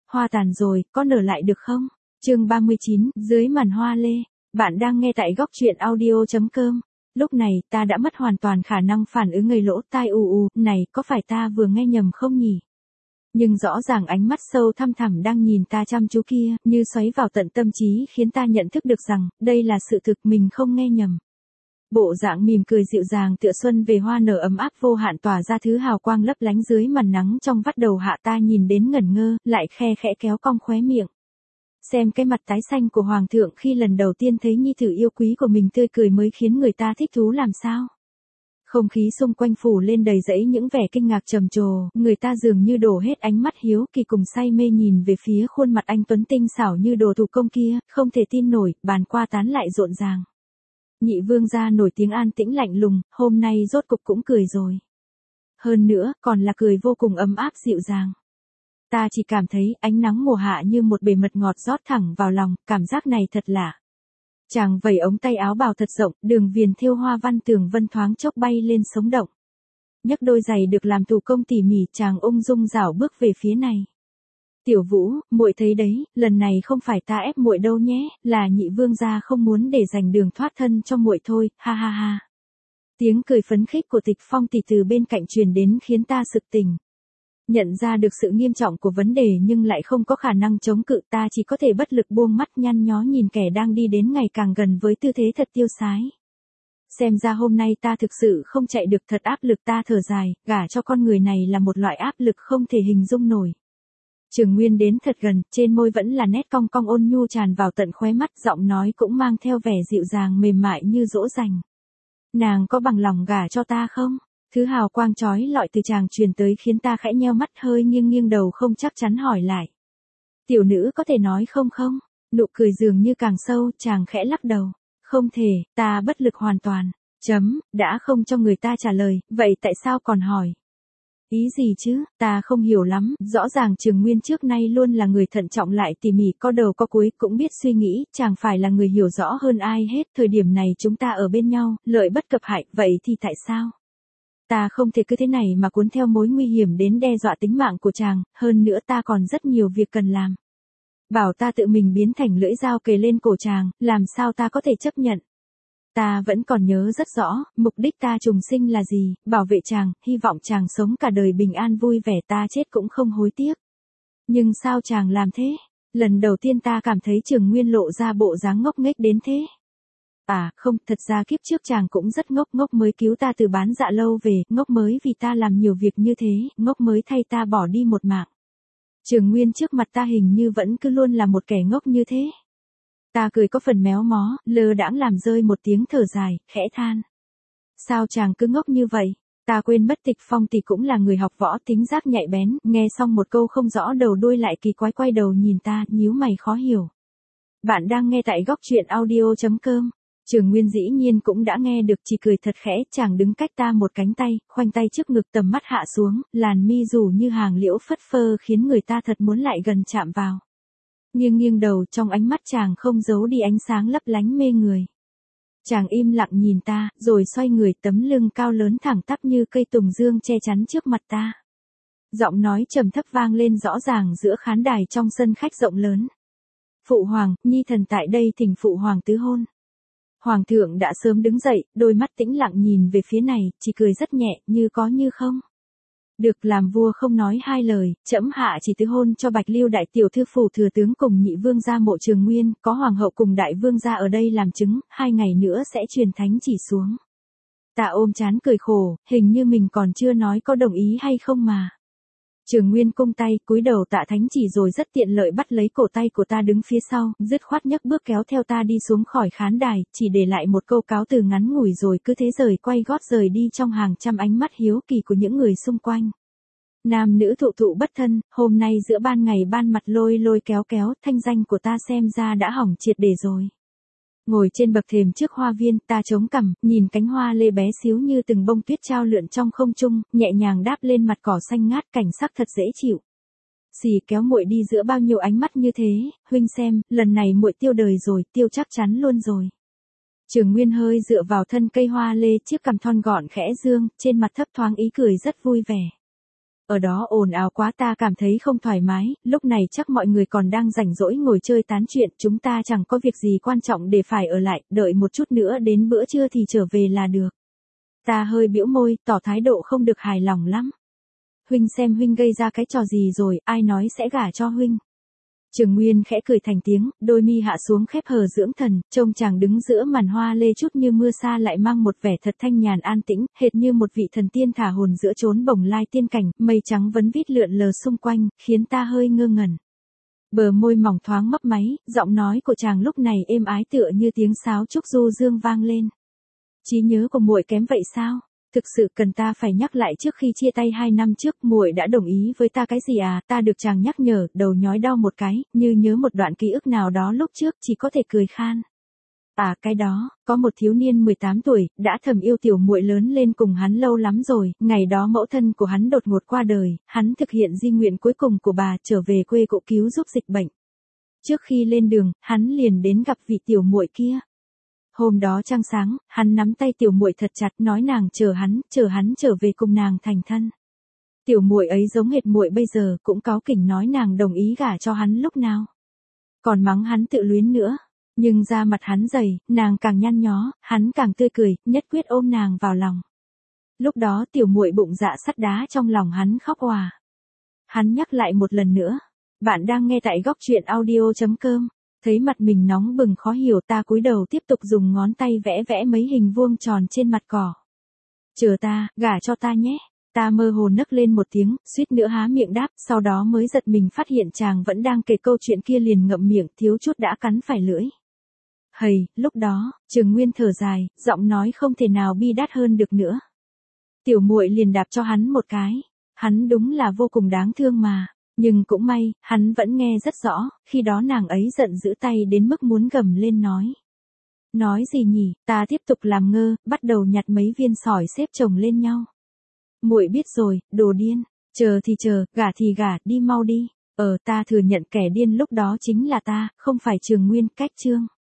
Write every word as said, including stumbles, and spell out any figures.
Hoa tàn rồi, có nở lại được không? Chương ba mươi chín, dưới màn hoa lê. Bạn đang nghe tại góc truyện audio chấm com. Lúc này, ta đã mất hoàn toàn khả năng phản ứng, ngây lỗ tai ù ù, này, có phải ta vừa nghe nhầm không nhỉ? Nhưng rõ ràng ánh mắt sâu thăm thẳm đang nhìn ta chăm chú kia, như xoáy vào tận tâm trí khiến ta nhận thức được rằng, đây là sự thực, mình không nghe nhầm. Bộ dạng mỉm cười dịu dàng tựa xuân về hoa nở ấm áp vô hạn tỏa ra thứ hào quang lấp lánh dưới màn nắng trong vắt đầu hạ, ta nhìn đến ngẩn ngơ, lại khe khẽ kéo cong khóe miệng. Xem cái mặt tái xanh của hoàng thượng khi lần đầu tiên thấy nhi tử yêu quý của mình tươi cười mới khiến người ta thích thú làm sao. Không khí xung quanh phủ lên đầy rẫy những vẻ kinh ngạc trầm trồ, người ta dường như đổ hết ánh mắt hiếu kỳ cùng say mê nhìn về phía khuôn mặt anh tuấn tinh xảo như đồ thủ công kia, không thể tin nổi, bàn qua tán lại rộn ràng. Nhị vương gia nổi tiếng an tĩnh lạnh lùng, hôm nay rốt cục cũng cười rồi. Hơn nữa, còn là cười vô cùng ấm áp dịu dàng. Ta chỉ cảm thấy ánh nắng mùa hạ như một bể mật ngọt rót thẳng vào lòng, cảm giác này thật lạ. Chàng vẩy ống tay áo bào thật rộng, đường viền thêu hoa văn tường vân thoáng chốc bay lên sống động. Nhấc đôi giày được làm thủ công tỉ mỉ, chàng ung dung dảo bước về phía này. Tiểu Vũ, muội thấy đấy, lần này không phải ta ép muội đâu nhé, là nhị vương gia không muốn để dành đường thoát thân cho muội thôi, ha ha ha. Tiếng cười phấn khích của Tịch Phong tỷ từ bên cạnh truyền đến khiến ta sực tỉnh. Nhận ra được sự nghiêm trọng của vấn đề nhưng lại không có khả năng chống cự, ta chỉ có thể bất lực buông mắt nhăn nhó nhìn kẻ đang đi đến ngày càng gần với tư thế thật tiêu sái. Xem ra hôm nay ta thực sự không chạy được, thật áp lực, ta thở dài, gả cho con người này là một loại áp lực không thể hình dung nổi. Trường Nguyên đến thật gần, trên môi vẫn là nét cong cong ôn nhu tràn vào tận khóe mắt, giọng nói cũng mang theo vẻ dịu dàng mềm mại như dỗ dành. Nàng có bằng lòng gả cho ta không? Thứ hào quang chói lọi từ chàng truyền tới khiến ta khẽ nheo mắt, hơi nghiêng nghiêng đầu không chắc chắn hỏi lại. Tiểu nữ có thể nói không không? Nụ cười dường như càng sâu, chàng khẽ lắc đầu. Không thể, ta bất lực hoàn toàn. Chấm, đã không cho người ta trả lời, vậy tại sao còn hỏi? Ý gì chứ, ta không hiểu lắm, rõ ràng Trường Nguyên trước nay luôn là người thận trọng lại tỉ mỉ, có đầu có cuối, cũng biết suy nghĩ, chàng phải là người hiểu rõ hơn ai hết, thời điểm này chúng ta ở bên nhau, lợi bất cập hại, vậy thì tại sao? Ta không thể cứ thế này mà cuốn theo mối nguy hiểm đến đe dọa tính mạng của chàng, hơn nữa ta còn rất nhiều việc cần làm. Bảo ta tự mình biến thành lưỡi dao kề lên cổ chàng, làm sao ta có thể chấp nhận? Ta vẫn còn nhớ rất rõ, mục đích ta trùng sinh là gì, bảo vệ chàng, hy vọng chàng sống cả đời bình an vui vẻ, ta chết cũng không hối tiếc. Nhưng sao chàng làm thế? Lần đầu tiên ta cảm thấy Trường Nguyên lộ ra bộ dáng ngốc nghếch đến thế. À, không, thật ra kiếp trước chàng cũng rất ngốc, ngốc mới cứu ta từ bán dạ lâu về, ngốc mới vì ta làm nhiều việc như thế, ngốc mới thay ta bỏ đi một mạng. Trường Nguyên trước mặt ta hình như vẫn cứ luôn là một kẻ ngốc như thế. Ta cười có phần méo mó, lơ đãng làm rơi một tiếng thở dài, khẽ than. Sao chàng cứ ngốc như vậy? Ta quên mất Tịch Phong tỷ cũng là người học võ, tính giác nhạy bén, nghe xong một câu không rõ đầu đuôi lại kỳ quái quay đầu nhìn ta, nhíu mày khó hiểu. Bạn đang nghe tại góc truyện audio chấm com. Trường Nguyên dĩ nhiên cũng đã nghe được, chỉ cười thật khẽ, chàng đứng cách ta một cánh tay, khoanh tay trước ngực, tầm mắt hạ xuống, làn mi rủ như hàng liễu phất phơ khiến người ta thật muốn lại gần chạm vào. Nghiêng nghiêng đầu, trong ánh mắt chàng không giấu đi ánh sáng lấp lánh mê người. Chàng im lặng nhìn ta, rồi xoay người, tấm lưng cao lớn thẳng tắp như cây tùng dương che chắn trước mặt ta. Giọng nói trầm thấp vang lên rõ ràng giữa khán đài trong sân khách rộng lớn. Phụ hoàng, nhi thần tại đây thỉnh phụ hoàng tứ hôn. Hoàng thượng đã sớm đứng dậy, đôi mắt tĩnh lặng nhìn về phía này, chỉ cười rất nhẹ, như có như không. Được, làm vua không nói hai lời, trẫm hạ chỉ tứ hôn cho Bạch Lưu đại tiểu thư phủ thừa tướng cùng nhị vương gia Mộ Trường Nguyên, có hoàng hậu cùng đại vương gia ở đây làm chứng, hai ngày nữa sẽ truyền thánh chỉ xuống. Ta ôm trán cười khổ, hình như mình còn chưa nói có đồng ý hay không mà. Trường Nguyên cung tay, cúi đầu tạ thánh chỉ rồi rất tiện lợi bắt lấy cổ tay của ta đứng phía sau, dứt khoát nhấc bước kéo theo ta đi xuống khỏi khán đài, chỉ để lại một câu cáo từ ngắn ngủi rồi cứ thế rời quay gót rời đi trong hàng trăm ánh mắt hiếu kỳ của những người xung quanh. Nam nữ thụ thụ bất thân, hôm nay giữa ban ngày ban mặt lôi lôi kéo kéo, thanh danh của ta xem ra đã hỏng triệt để rồi. Ngồi trên bậc thềm trước hoa viên, ta chống cằm, nhìn cánh hoa lê bé xíu như từng bông tuyết trao lượn trong không trung, nhẹ nhàng đáp lên mặt cỏ xanh ngát, cảnh sắc thật dễ chịu. Xì kéo muội đi giữa bao nhiêu ánh mắt như thế, huynh xem, lần này muội tiêu đời rồi, tiêu chắc chắn luôn rồi. Trường Nguyên hơi dựa vào thân cây hoa lê, chiếc cằm thon gọn khẽ dương, trên mặt thấp thoáng ý cười rất vui vẻ. Ở đó ồn ào quá ta cảm thấy không thoải mái, lúc này chắc mọi người còn đang rảnh rỗi ngồi chơi tán chuyện, chúng ta chẳng có việc gì quan trọng để phải ở lại, đợi một chút nữa đến bữa trưa thì trở về là được. Ta hơi bĩu môi, tỏ thái độ không được hài lòng lắm. Huynh xem huynh gây ra cái trò gì rồi, ai nói sẽ gả cho huynh. Trường Nguyên khẽ cười thành tiếng, đôi mi hạ xuống khép hờ dưỡng thần, trông chàng đứng giữa màn hoa lê chút như mưa xa lại mang một vẻ thật thanh nhàn an tĩnh, hệt như một vị thần tiên thả hồn giữa chốn bồng lai tiên cảnh, mây trắng vấn vít lượn lờ xung quanh, khiến ta hơi ngơ ngẩn. Bờ môi mỏng thoáng mấp máy, giọng nói của chàng lúc này êm ái tựa như tiếng sáo trúc du dương vang lên. Trí nhớ của muội kém vậy sao? Thực sự cần ta phải nhắc lại trước khi chia tay hai năm trước muội đã đồng ý với ta cái gì à? Ta được chàng nhắc nhở, đầu nhói đau một cái, như nhớ một đoạn ký ức nào đó lúc trước, chỉ có thể cười khan. À cái đó, có một thiếu niên mười tám tuổi, đã thầm yêu tiểu muội lớn lên cùng hắn lâu lắm rồi, ngày đó mẫu thân của hắn đột ngột qua đời, hắn thực hiện di nguyện cuối cùng của bà trở về quê cậu cứu giúp dịch bệnh. Trước khi lên đường, hắn liền đến gặp vị tiểu muội kia. Hôm đó trăng sáng, hắn nắm tay tiểu muội thật chặt nói nàng chờ hắn, chờ hắn trở về cùng nàng thành thân. Tiểu muội ấy giống hệt muội bây giờ, cũng cáu kỉnh nói nàng đồng ý gả cho hắn lúc nào. Còn mắng hắn tự luyến nữa, nhưng da mặt hắn dày, nàng càng nhăn nhó, hắn càng tươi cười, nhất quyết ôm nàng vào lòng. Lúc đó tiểu muội bụng dạ sắt đá trong lòng hắn khóc òa. Hắn nhắc lại một lần nữa, bạn đang nghe tại góc truyện audio chấm com. Thấy mặt mình nóng bừng khó hiểu ta cúi đầu tiếp tục dùng ngón tay vẽ vẽ mấy hình vuông tròn trên mặt cỏ. Chờ ta, gả cho ta nhé. Ta mơ hồ nấc lên một tiếng, suýt nữa há miệng đáp, sau đó mới giật mình phát hiện chàng vẫn đang kể câu chuyện kia liền ngậm miệng, thiếu chút đã cắn phải lưỡi. Hầy, lúc đó, Trường Nguyên thở dài, giọng nói không thể nào bi đát hơn được nữa. Tiểu muội liền đạp cho hắn một cái. Hắn đúng là vô cùng đáng thương mà. Nhưng cũng may, hắn vẫn nghe rất rõ, khi đó nàng ấy giận dữ tay đến mức muốn gầm lên nói. Nói gì nhỉ, ta tiếp tục làm ngơ, bắt đầu nhặt mấy viên sỏi xếp chồng lên nhau. Muội biết rồi, đồ điên, chờ thì chờ, gả thì gả, đi mau đi. Ờ ta thừa nhận kẻ điên lúc đó chính là ta, không phải Trường Nguyên, cách chương.